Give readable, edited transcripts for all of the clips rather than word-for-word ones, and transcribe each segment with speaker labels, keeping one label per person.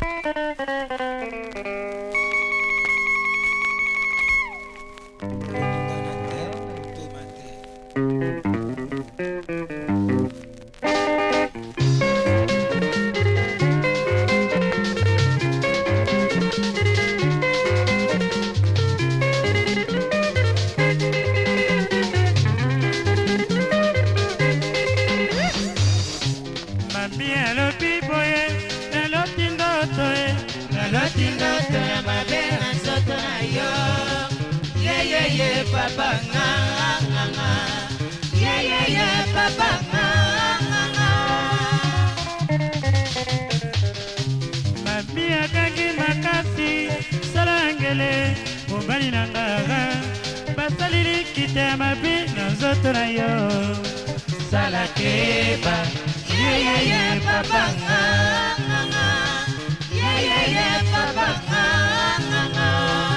Speaker 1: Papa nga nga nga, yeah yeah yeah, papa nga nga nga. Mami akangi makasi salangele mobali na ngara basalili kite mabi na nzoto na yo salakeba, yeah yeah yeah, papa nga nga nga, yeah yeah yeah, papa nga nga nga.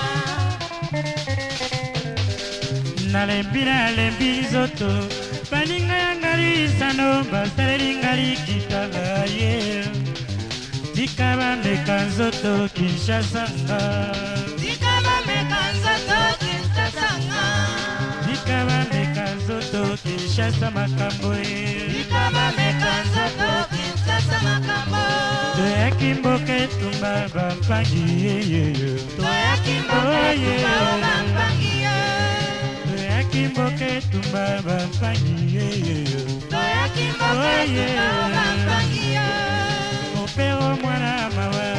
Speaker 1: Nalembi zoto baninga yangali sano basaleli ngali kitala ye dikaba meka nzoto Kinshasa nga, dikaba meka nzoto Kinshasa nga, dikaba meka nzoto Kinshasa makambo ye, dikaba meka nzoto Kinshasa makambo. Toyaki mboke tumba bampangi ye ye ye, toyaki mboke tumba bampangi ye, Kimboke tumba bampangi toyaki mboke tumba bampangi mopero mwana mawa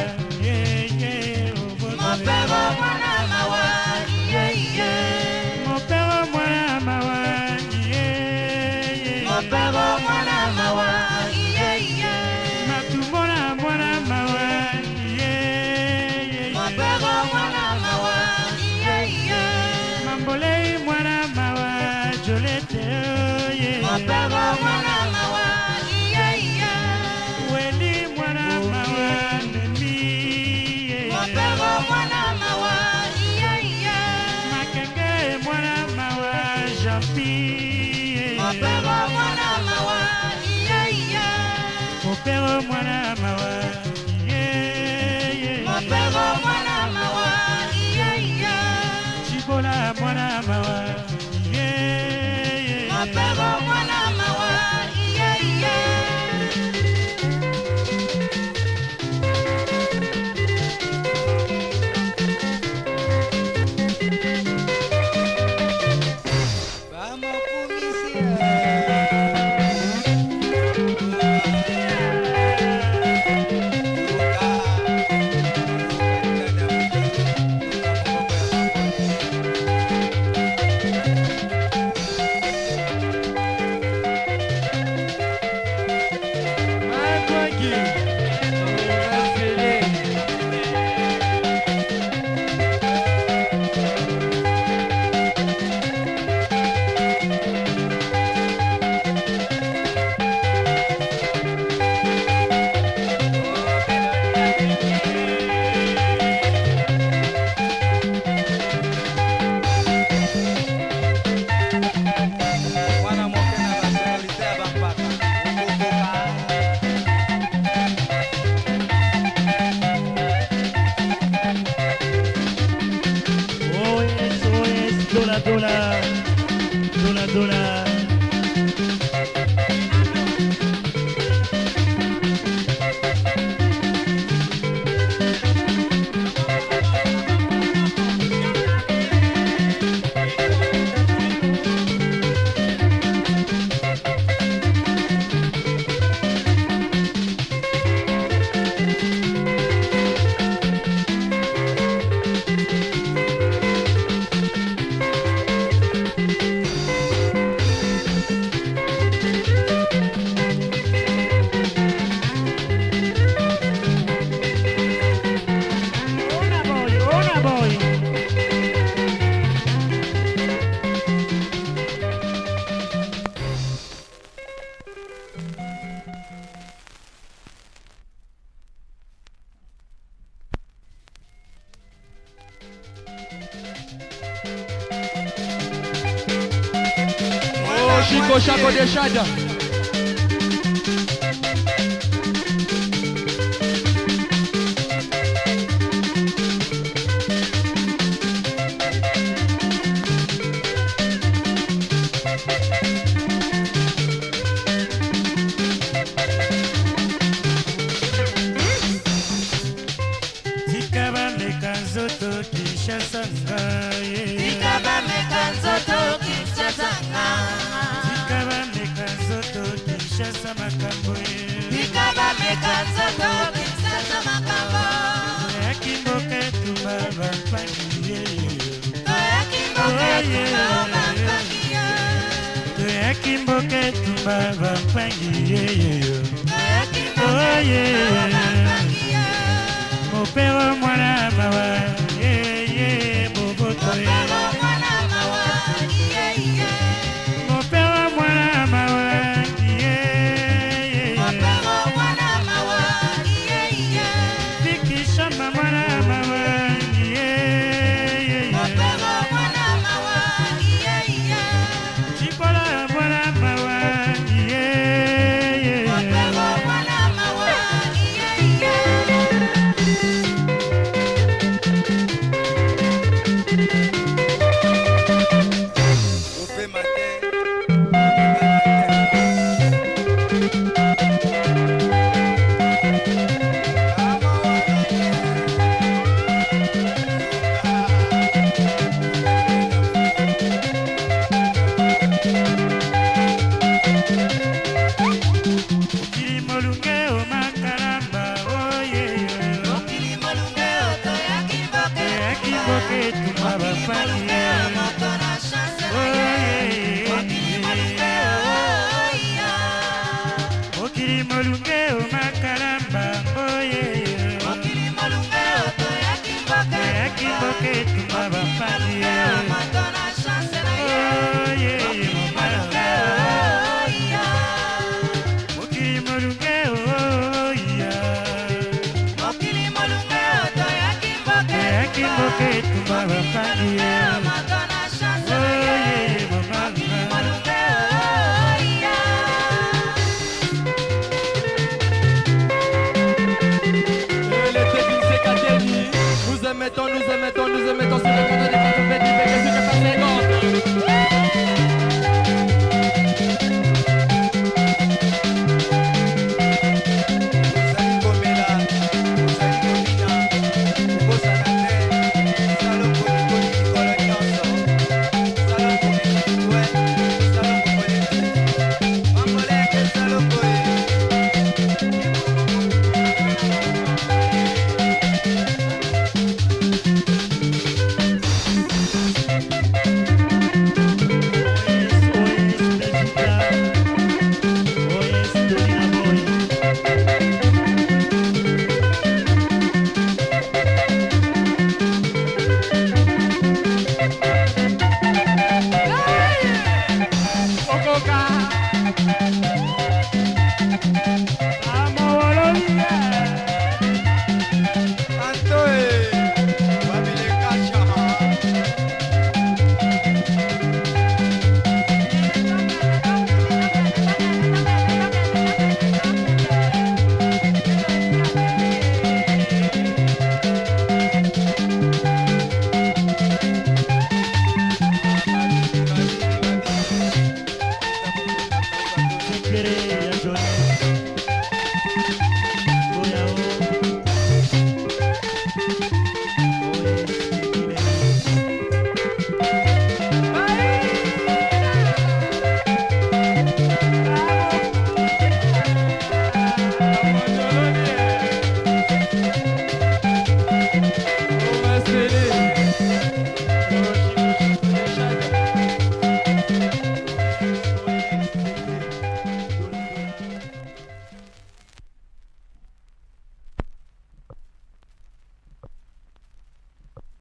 Speaker 1: mopero mwana mawa mopero mwana mawa mopero mwana mawa matumona mwana mawa mopero mwana mawa mambolei mwana mawa jolete mopero mwana mawa weli mwana mawa nemi mopero mwana mawa makenge mwana mawa jampi mopero mwana mawa mopero mwana mawa mopero mwana mawa chibola mwana mawa mopero mwana mawa dola.
Speaker 2: Chico Chaco deixada.
Speaker 1: toyaki mboka etumba bampangi yeyeyo oye